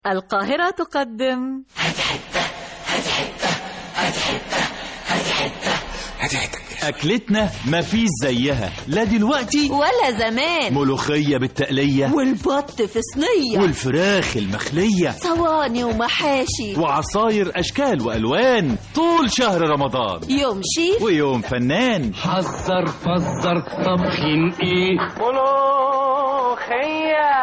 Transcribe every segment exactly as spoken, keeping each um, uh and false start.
القاهرة تقدم أكلتنا مفيش زيها لا دلوقتي ولا زمان. ملوخية بالتقلية والبط في صينية والفراخ المخلية صواني ومحاشي وعصاير أشكال وألوان طول شهر رمضان. يوم شيف ويوم فنان. حذر فزر طبخين ايه ملوخية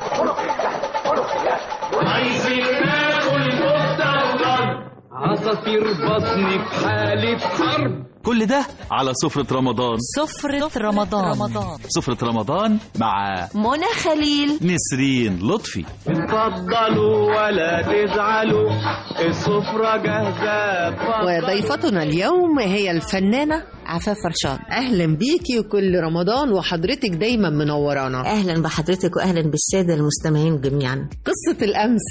عايزين ناكل كفتة وضرب عصافير بطني في حالة حرب. كل ده على سفرة رمضان. سفرة رمضان. رمضان سفرة رمضان مع منى خليل نسرين لطفي. اتفضلوا ولا تزعلوا السفرة جاهزة. وضيفتنا اليوم هي الفنانة عفاف رشاد. أهلا بيكي وكل رمضان وحضرتك دايما منورانا. أهلا بحضرتك وأهلا بالسادة المستمعين جميعا. قصة الأمس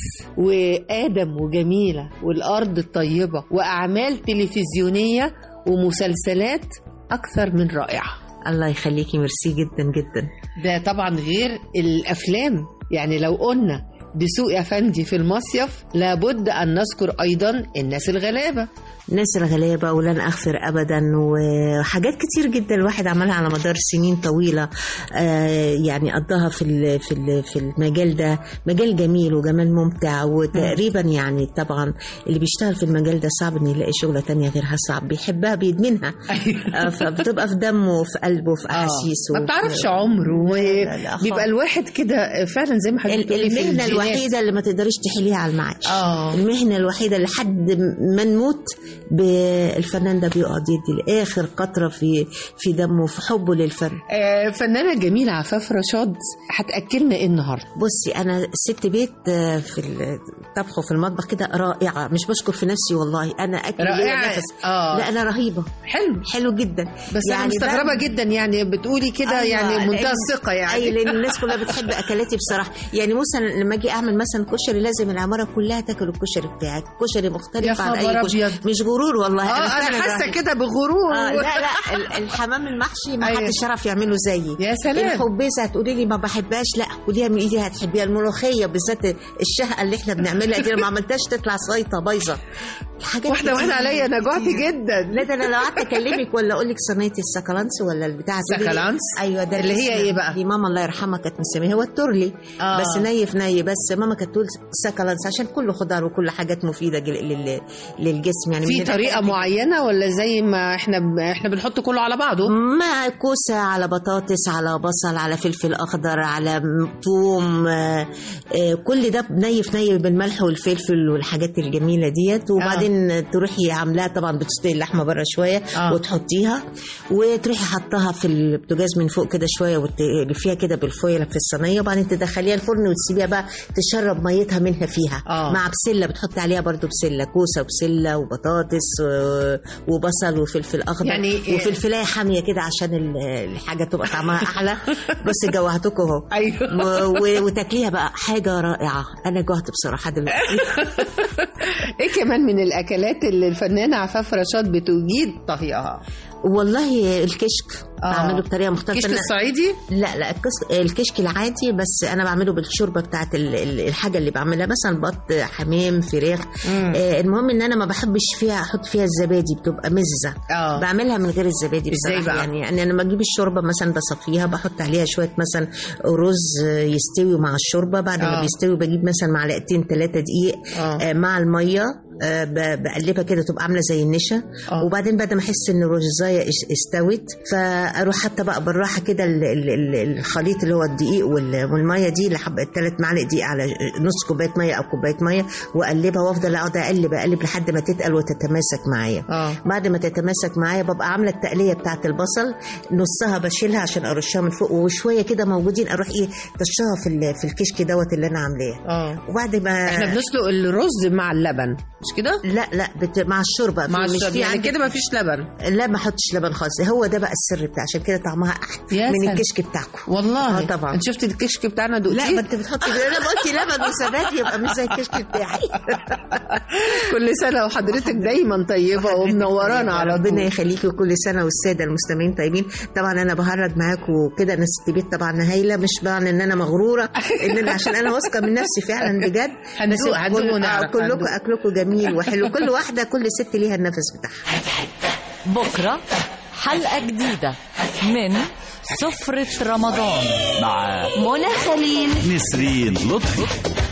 وآدم وجميلة والأرض الطيبة وأعمال تلفزيونية ومسلسلات أكثر من رائعة. الله يخليكي، ميرسي جدا جدا. ده طبعا غير الأفلام، يعني لو قلنا دسوق أفندي في المصيف لابد أن نذكر أيضا الناس الغلابة. الناس الغلابة ولن أغفر أبدا، وحاجات كتير جدا الواحد عملها على مدار سنين طويلة. آه يعني قضاها في في في المجال ده، مجال جميل وجمال ممتع، وتقريبا يعني طبعا اللي بيشتغل في المجال ده صعب إن يلاقي شغلة تانية غيرها، صعب بيحبها بيدمنها. آه فبتبقى في دمه وفي قلبه وفي أحاسيسه. ما بتعرفش عمره، وبيبقى الواحد كده فعلا زي ما حضرتك بتقولي. المهنة الوحيدة اللي ما تقدرش تحليها على المعاش. آه. المهنة الوحيدة اللي حد ما نموت بالفنان ده بيقعد يدي لآخر قطرة في في دمه في حبه للفن. آه فنانة جميلة عفاف رشاد، هتأكلنا ايه النهارده؟ بصي أنا ست بيت في الطبخ وفي المطبخ كده رائعة، مش بشكر في نفسي والله، أنا أكل رائعة. نفس. آه. لا أنا رهيبة. حلو حلو جدا. بس يعني أنا مستغربة جدا يعني بتقولي كده. أيوة. يعني منتهى الثقة يعني. أي لأن الناس كلها بتحب أكلاتي بصراحة. يعني مثلا لما أجي أعمل مثلا كشري لازم العمارة كلها تاكل الكشري بتاعك. كشري مختلف عن أي كشري، مش غرور والله. آه أنا, أنا حاسة كده بغرور. آه لا لا الحمام المحشي ما أيوة. حدش يعرف يعمله زيي. يا سلام. الخبيزة هتقولي لي ما بحبهاش، لا كليها من ايدي هتحبيها. الملوخية بالذات الشهقة اللي احنا بنعملها دي ما عملتهاش تطلع صيطة بايظة. الحاجات واحدة واحدة عليا أنا جوعت جدا. لا ده أنا لو قعدت أكلمك ولا أقول لك صينية السكالانس ولا البتاع السكالانس. أيوة ده اللي هي إيه بقى؟ دي ماما الله يرحمها كانت مسميها هو التورلي. آه. بس ني في ني، بس ماما كانت تقول سكالانس عشان كله خضار وكل حاجات مفيدة للجسم. يعني في طريقة معينة ولا زي ما احنا احنا بنحط كله على بعضه؟ مع كوسة على بطاطس على بصل على فلفل أخضر على ثوم، آه آه كل ده ني في ني بالملح والفلفل والحاجات الجميلة ديت. وبعدين آه. تروحي عاملاها طبعا بتسلقي اللحمة بره شوية آه. وتحطيها وتروحي حطها في البوتاجاز من فوق كده شوية وتلفيها كده بالفويل في الصينية، وبعدين تدخليها الفرن وتسيبيها بقى تشرب ميتها منها فيها آه. مع بسلة بتحطي عليها برضو بسلة، كوسة وبسلة وبطاطس وبصل وفلفل أخضر يعني وفلفلاية حامية كده عشان الحاجة تبقى طعمها أحلى. بس جوعتكم اهو. أيوه. وتاكليها بقى حاجة رائعة. أنا جوعت بصراحة دلوقتي. إيه كمان من الأكلات اللي الفنانة عفاف رشاد بتجيد طهيها؟ والله الكشك آه. بعمله بطريقه مختلفه. الكشك الصعيدي؟ لا لا الكشك العادي، بس انا بعمله بالشوربه بتاعت الحاجه اللي بعملها، مثلا بط حمام فراخ. آه المهم ان انا ما بحبش فيها احط فيها الزبادي، بتبقى مزه. آه. بعملها من غير الزبادي بصراحه. يعني يعني انا لما اجيب الشوربه مثلا بصفيها، بحط عليها شويه مثلا رز يستوي مع الشوربه، بعد آه. ما بيستوي بجيب مثلا معلقتين ثلاثه دقيق آه. آه مع الميه، أه بقلبها كده تبقى عامله زي النشا. أوه. وبعدين بعد ما احس ان الرزايه استوت فاروح حتى بقى بالراحه كده الخليط اللي هو الدقيق والميه دي لحبه ثلاث معالق دقيق على نص كوبايه ميه او كوبايه ميه، واقلبها وافضل اقعد اقلب اقلب لحد ما تتقل وتتماسك معايا. بعد ما تتماسك معايا ببقى عامله التقليه بتاعه البصل، نصها بشيلها عشان ارشها من فوق، وشويه كده موجودين اروح ايه ترشها في في الكشك دوت اللي انا عاملاه. وبعد ما احنا بنسلق الرز مع اللبن كده؟ لا لا بت... مع الشوربه مع مش الشوربه في يعني عندك- كده ما فيش لبن. لا ما احطش لبن خالص، هو ده بقى السر بتاع، عشان كده طعمها احلى يا من سلام. الكشك بتاعكم. والله اه طبعا. انت شفتي الكشك بتاعنا دقتيه؟ لا ما انت بتحطي، انا قلت لبن وثبات يبقى مش زي الكشك بتاعي. كل سنه وحضرتك دايما طيبه ومنورانا على ربنا طول. يخليكي وكل سنه والساده المستمعين طيبين. طبعا انا بهرج معاكم وكده، انا ست بيت طبعا هايله، مش معنى ان انا مغروره ان انا عشان انا واثقه من نفسي فعلا بجد. هندوق- بس هندوق كل- ونعرف، آه، كلكم هندوق. اكلكم جميل وحلو، كل واحده كل ست ليها النفس بتاعها. بكرة حلقة جديدة من سفرة رمضان مع منى خليل نسرين لطفي.